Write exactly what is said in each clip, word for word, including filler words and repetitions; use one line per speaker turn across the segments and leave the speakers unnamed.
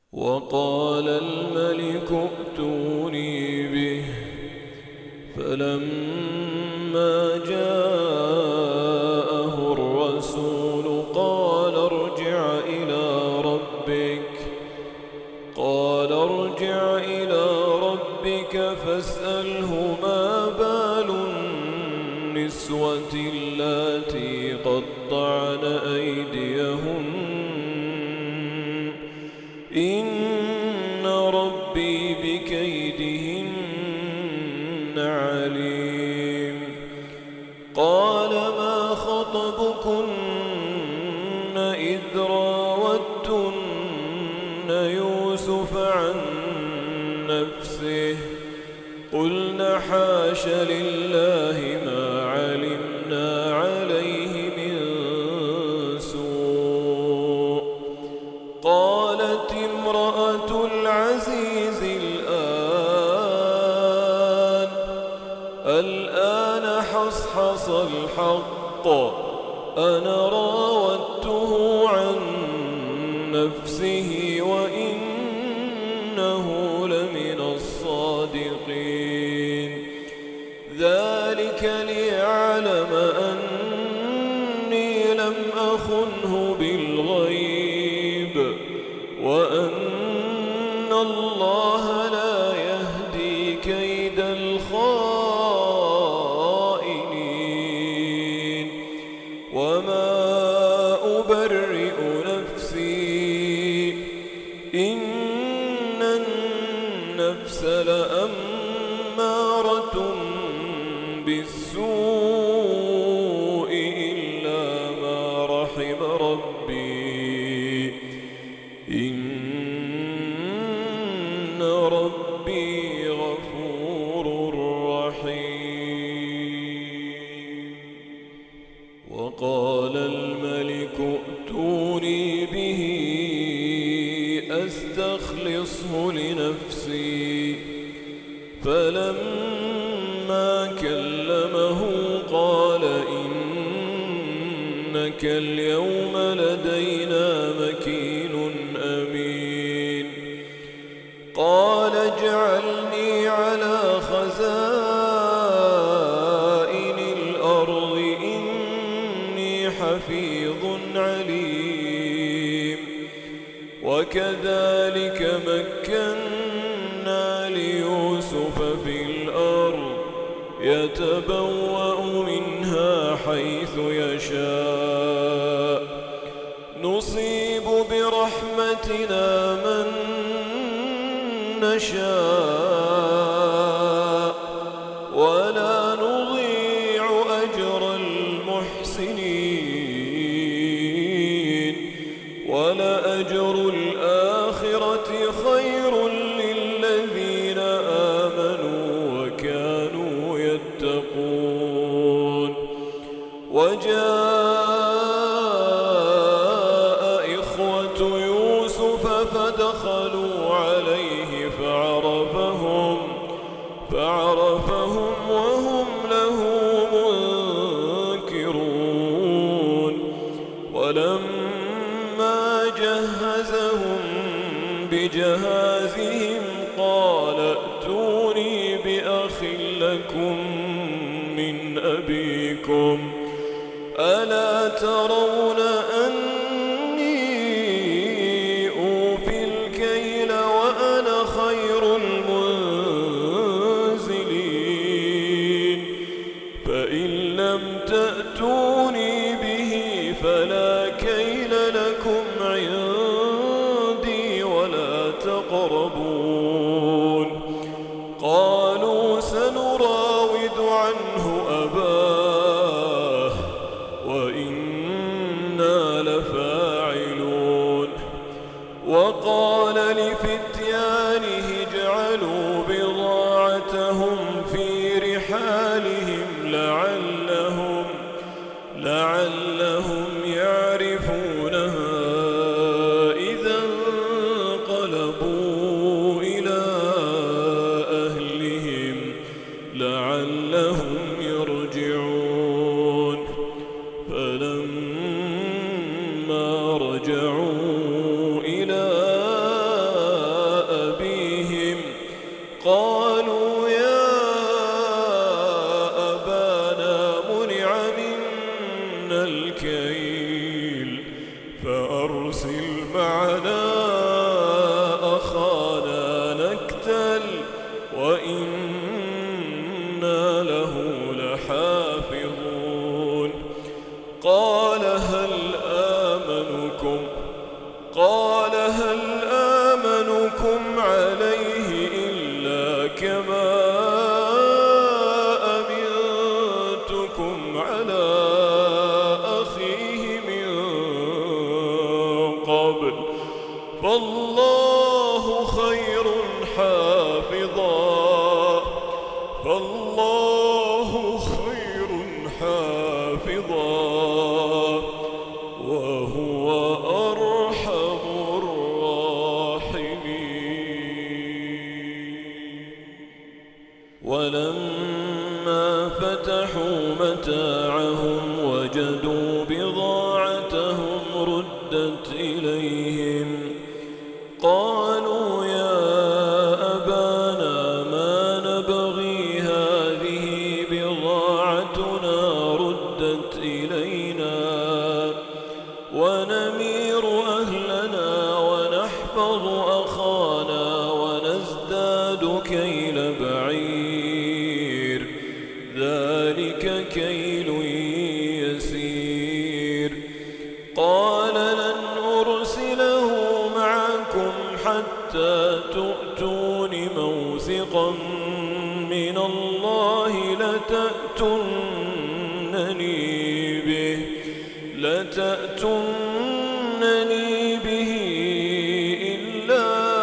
وقال الملك ائتوني به فلما جاءه الرسول قال ارجع إلى ربك قال ارجع إلى ربك فاسأله ما بال النسوة اللاتي قطعن أيديهن إن ربي بكيدهن عليم. قال ما خطبكن إذ راوتن يوسف عن نفسه قلن حاش لله ما علمنا عليه من سوء. قالت امرأة العزيز الآن الآن حصحص الحق أنا راودته عن نفسه وإنه لمن الصادقين. ذلك ليعلم أني لم أخنه بالغيب وأن الله لا يهدي كيد الخائنين. وما أبرئ نفسي إن النفس لأمارة بالسوء إلا ما رحم ربي إن ربي غفور رحيم. وقال الملك ائتوني به أستخلصه لنفسي فلما كلمه قال إنك اليوم لدينا مكين أمين. قال اجعلني على خزائن الأرض إني حفيظ عليم. وكذلك مكنا ليوسف في الأرض يتبوأ منها حيث يشاء نصيب برحمتنا من نشاء ولا نضيع أجر المحسنين ولأجر الآخرة خير للذين آمنوا وكانوا يتقون. وجاء إخوة يوسف فدخلوا عليه فعرفهم فعرفهم وهم له منكرون. ولما جهزهم بجهازهم قال ائتوني بأخ لكم من أبيكم ألا ترون أني أوفي الكيل وأنا خير المنزلين فإن لم تأتوني به فلا كيل لكم عندي ولا تقربون. قالوا سنراود عنه أباه وإنا لفاعلون. وقال لفتيانه اجعلوا بضاعتهم في رحالهم لعلهم لعلهم يعرفونها إذا انقلبوا إلى أهلهم لعلهم يرجعون. فلما رجعوا إلى فالله خير حافظا فالله خير حافظا وهو أرحم الراحمين. ولما فتحوا متاعهم وجدوا بضاعتهم ردت إليهم قالوا يا أبانا ما نبغي هذه بضاعتنا ردت إلينا ونمير أهلنا ونحفظ أخانا ونزداد كيل بعير ذلك كيل يسير. قال لن أرسله معكم حتى تؤتون موثقا من الله لتأتونني به لتأتونني به إلا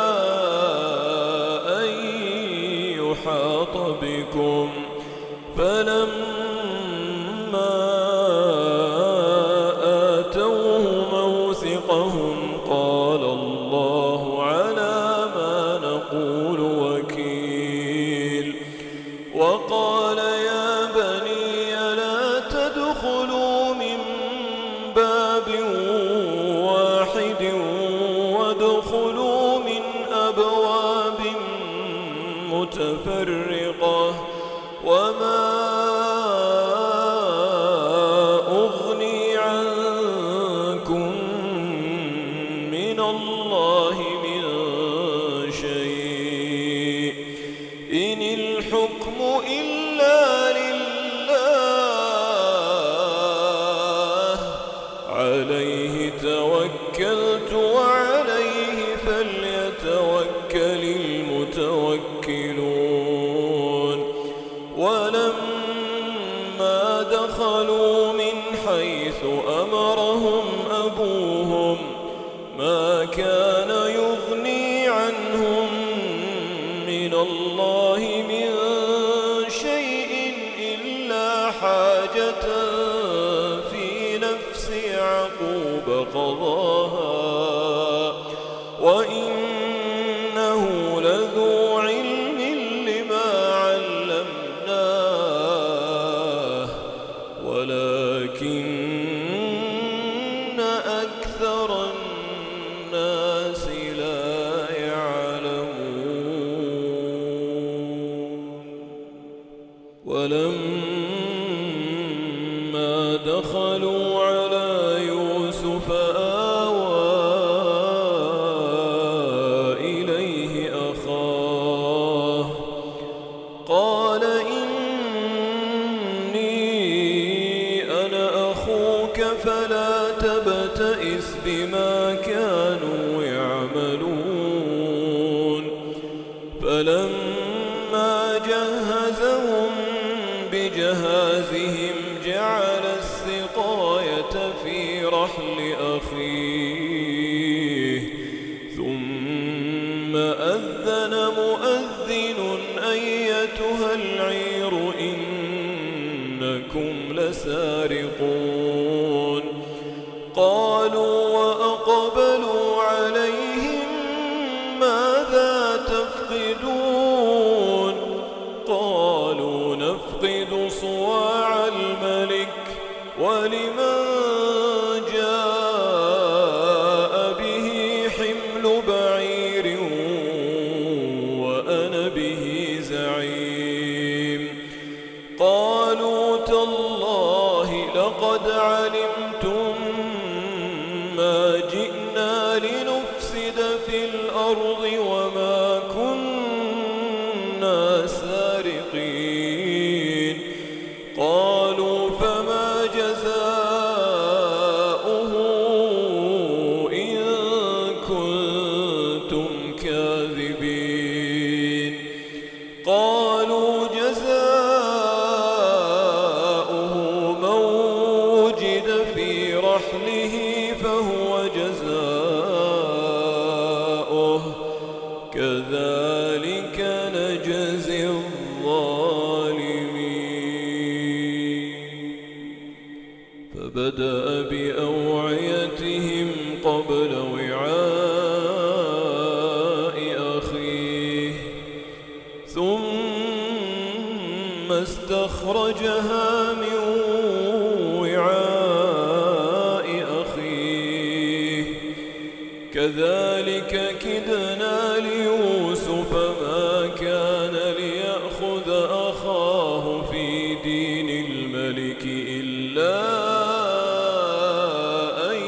أن يحاط بكم. فلما آتوه موثقهم قال الله على ما نقول وكيل. وقال يا بني لا تدخلوا من باب واحد وادخلوا من أبواب متفرقة وما أغني عنكم من الله من شيء إن الحكم إلا لله عليه توكلت وعليه فليتوكل المتوكلون. ولما دخلوا من حيث أمرهم أبوهم ما كان يغني عنهم من الله من شيء إلا حاجة في نفس يعقوب قضاها وإنه لذو علم لما علمناه ولكن أكثر الناس لا يعلمون. ولما دخلوا على يوسف آوى إليه أخاه قال إني أنا أخوك فلا تبتئس بما كانوا يعملون. فلما جهزهم بجهازهم جعل السقاية في رحل أخيه ثم أذن مؤذن أيتها العير إنكم لسارقون. قالوا وأقبلوا عليهم ماذا تفقدون قالوا نفقد صواع الملك ولمن جاء به حمل بعير وأنا به زعيم. قالوا تالله لقد علمتم ما جئنا لنفسد في الأرض وما كنا سارقين. قالوا فما جزاؤه إن كنتم كاذبين. قالوا جزاؤه من وجد في رحله فهو جزاؤه كذلك نجزي الظالمين. فبدأ بأوعيتهم قبل وعاء أخيه ثم استخرجها من وعاء أخيه كذلك كدنا ليوسف ما كان ليأخذ أخاه في دين الملك إلا أن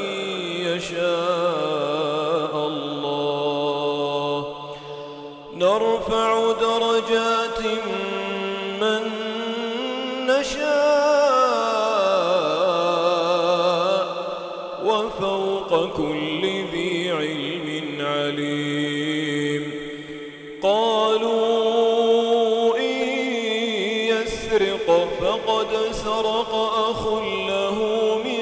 يشاء الله نرفع درجات من نشاء وفوق كل ذي علم عليم. قالوا إن يسرق فقد سرق أخ له من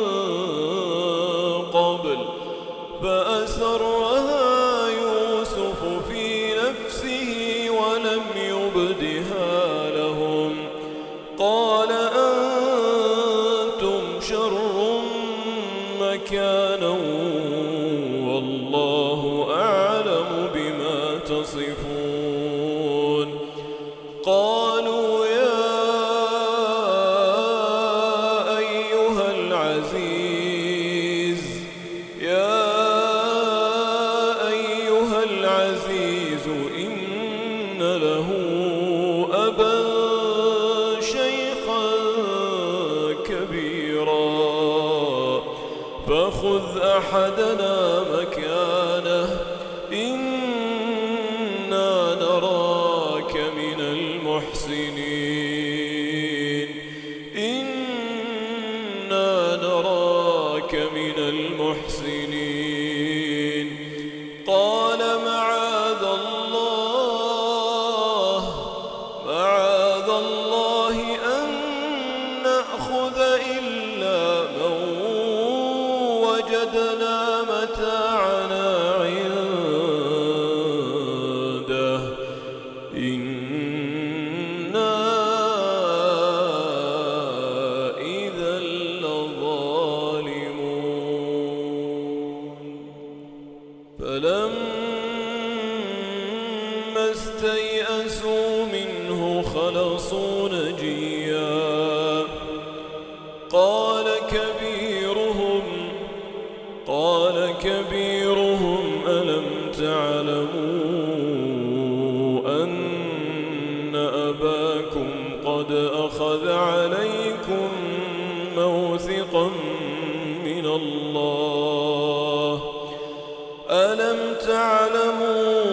قبل فأسرها يوسف في نفسه ولم يبدها لهم قال أنتم شر مكانا والله أعلم بما تصفون. قالوا يا أيها العزيز يا أيها العزيز إن له أبا شيخا كبيرا فخذ أحدنا مكانه إنا نراك من المحسنين إنا نراك من المحسنين. قال معاذ الله معاذ الله أن نأخذ إلا من وجدنا متاعنا عنده إنا إذا لظالمون. فلما استيئسوا منه خلصوا نجيا قال كبيرهم قال كبيرهم ألم تعلموا أن أباكم قد أخذ عليكم موثقا من الله ألم تعلموا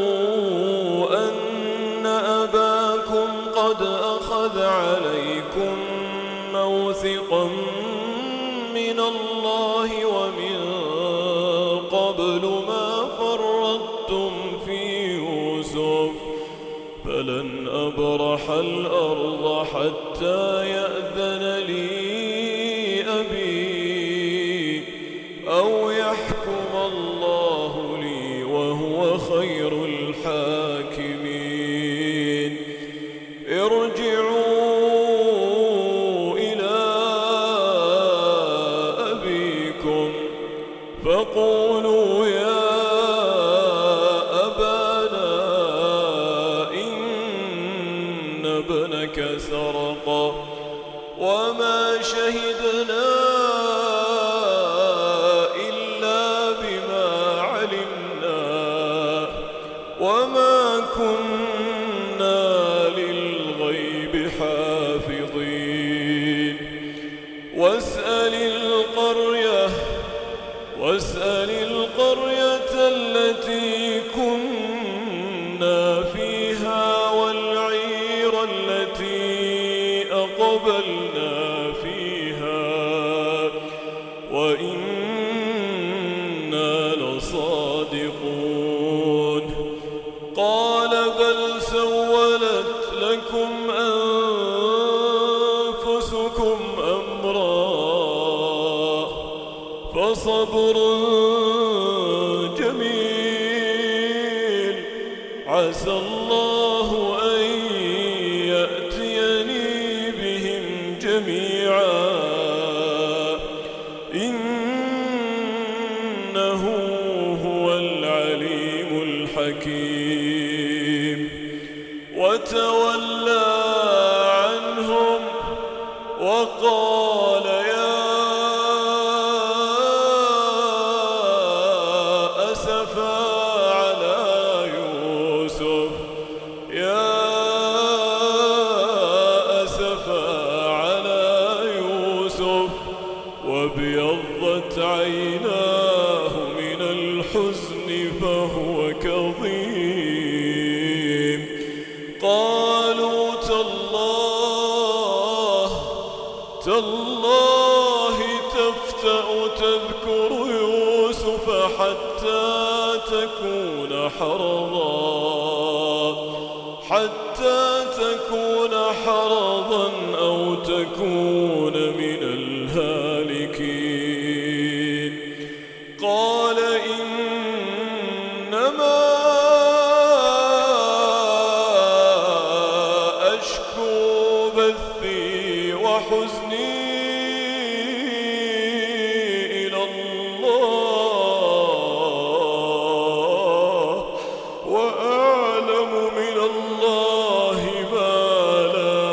أن أباكم قد أخذ عليكم موثقا من الله ومن قبل ما فرطتم في يوسف فلن أبرح الأرض حتى يأذن لي أبي أو يحكم الله لي وهو خير الحاكمين. ارجعوا فقولوا يا أبانا إن ابنك سرق وما شهدنا إلا بما علمنا وما كنا للغيب حافظين. واسأل القرية واسأل القرية التي كنا فيها والعير التي أقبلنا فيها وإنا لصادقون. قال بل عسى الله أن يأتيني بهم جميعا إنه هو العليم الحكيم. وتولى عنهم وقال يا أسفا على يوسف يا أسفا على يوسف وابيضت عيناه من الحزن فهو كظيم. قالوا تالله تالله تفتأ تذكر يوسف حتى تكون حرضا حتى تكون حرضا أو تكون من الهالكين. قال إنما أشكو بثي وحزني إلى الله وأعلم من الله ما لا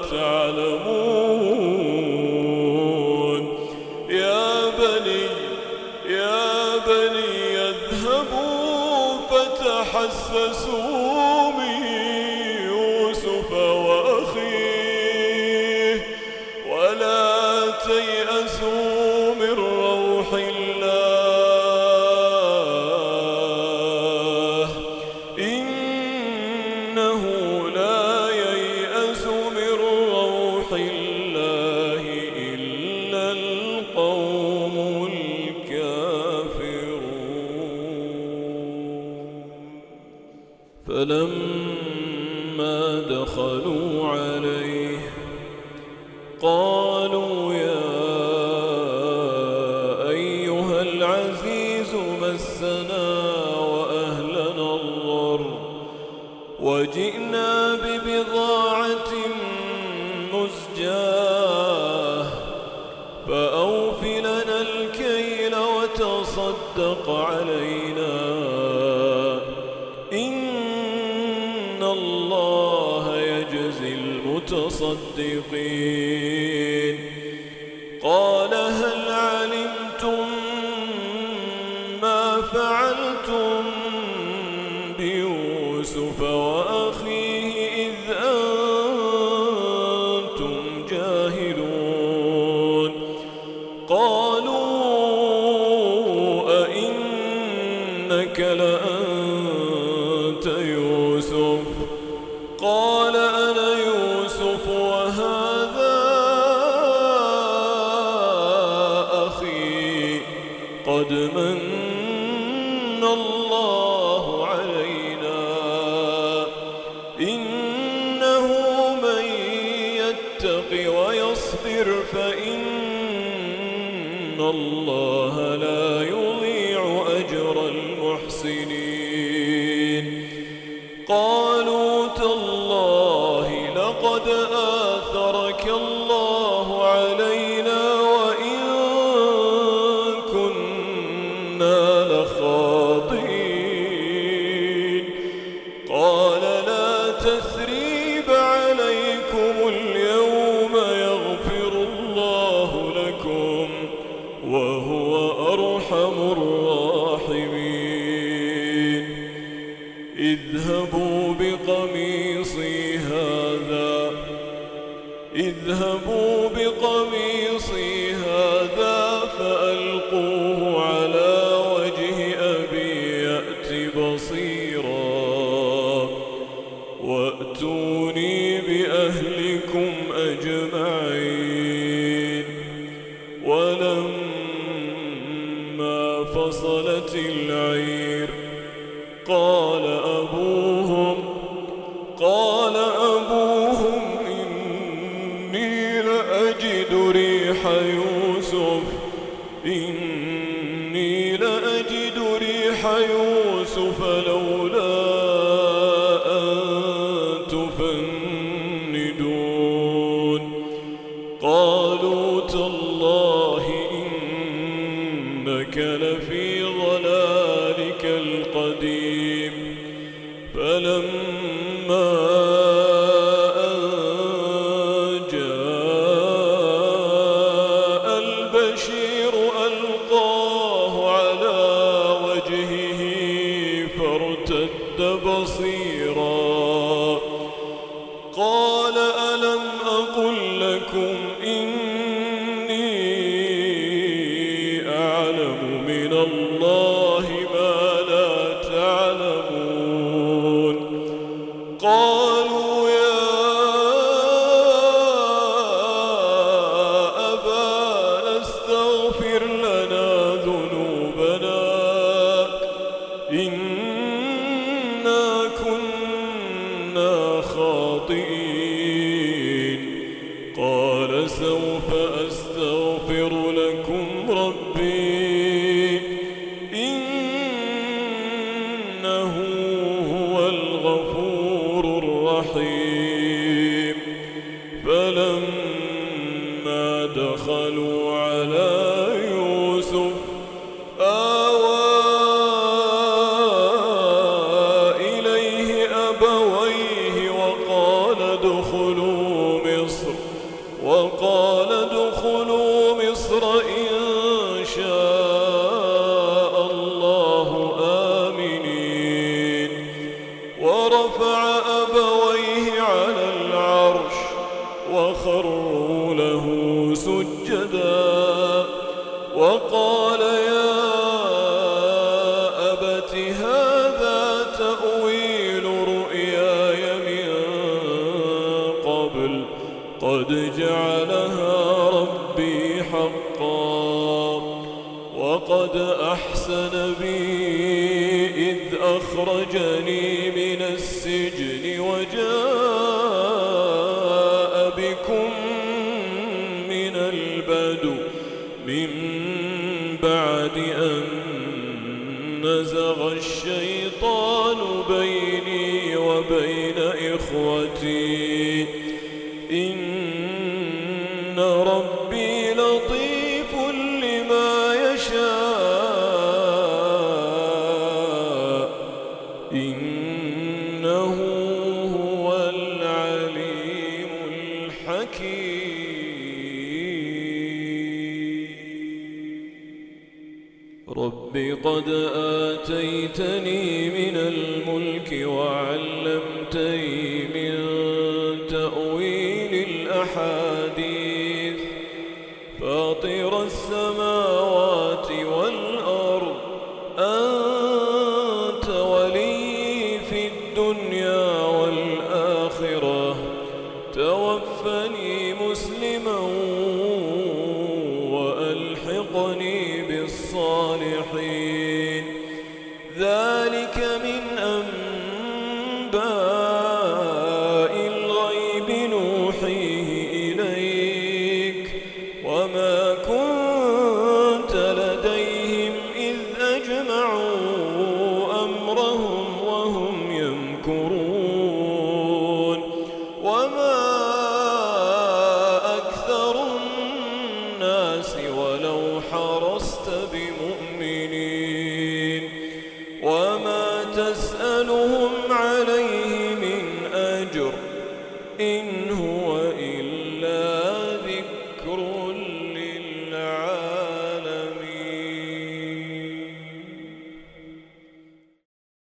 تعلمون. يا بني يا بني اذهبوا فتحسسوا من يوسف وأخيه ولا تيأسوا من روح الله إنه لا ييأس من روح الله إلا القوم الكافرون. فلما دخلوا عليه قالوا يا أيها العزيز مسنا وأهلنا الضر وجئنا ببضاعة مزجاة فأوف لنا الكيل وتصدق علينا إن الله يجزي المتصدقين. قال هل علمتم ما فعلتم بيوسف وأخيه إذ أنتم جاهلون. قالوا أئنك لأنت يوسف قال أنا يوسف وهذا أخي قد من الله علينا إنه من يتق ويصبر فإن الله لا يضيع أجر المحسنين. قالوا تالله لقد آثرك الله علينا وإن كنا لخاطئين. قال لا تثريب عليكم اليوم يغفر الله لكم وهو أرحم الراحمين. اذهبوا بقميصي هذا اذهبوا بقميصي هذا فألقوه على وجه أبي يأت بصيرا وأتوني بأهلكم أجمعين. ولما فصلت العير قال أبوهم قال أبوهم إني لأجد ريح يوسف إني لأجد ريح يوسف لولا فلما أن جاء البشير ألقاه على وجهه فارتد بصيرا قال ألم أقل لكم إني أعلم من الله ما لا تعلمون قالوا يا أبانا استغفر لنا ذنوبنا إنا كنا خاطئين قال سوف أستغفر لكم ربي إنه هو الغفور الرحيم فلما دخلوا على يوسف آوى إليه أبويه وقال ادخلوا مصر وقال ادخلوا مصر إن شاء الله آمنين ورفع أبويه على العرش وخروا له سجدا وقال يا أبت هذا تأويل رؤياي من قبل قد جعلها ربي حقا وقد أحسن بي إذ أخرجني من السجن وجاء بكم من البدو من بعد أن نزغ الشيطان بيني وبين إخوتي إن ربي لطيف لما يشاء إنه هو العليم الحكيم رب قد آتيتني من الملك وعلمتني من تأويل الأحاديث فاطر السماوات والأرض أنت ولي في الدنيا والآخرة توفني مسلما وألحقني بالصالحين ذلك من أنباء الغيب نوحيه إليك وما كنت لديهم إذ أجمعوا أمرهم وهم يمكرون وما أكثر الناس ولو حرصت بمؤمنين وما تسألون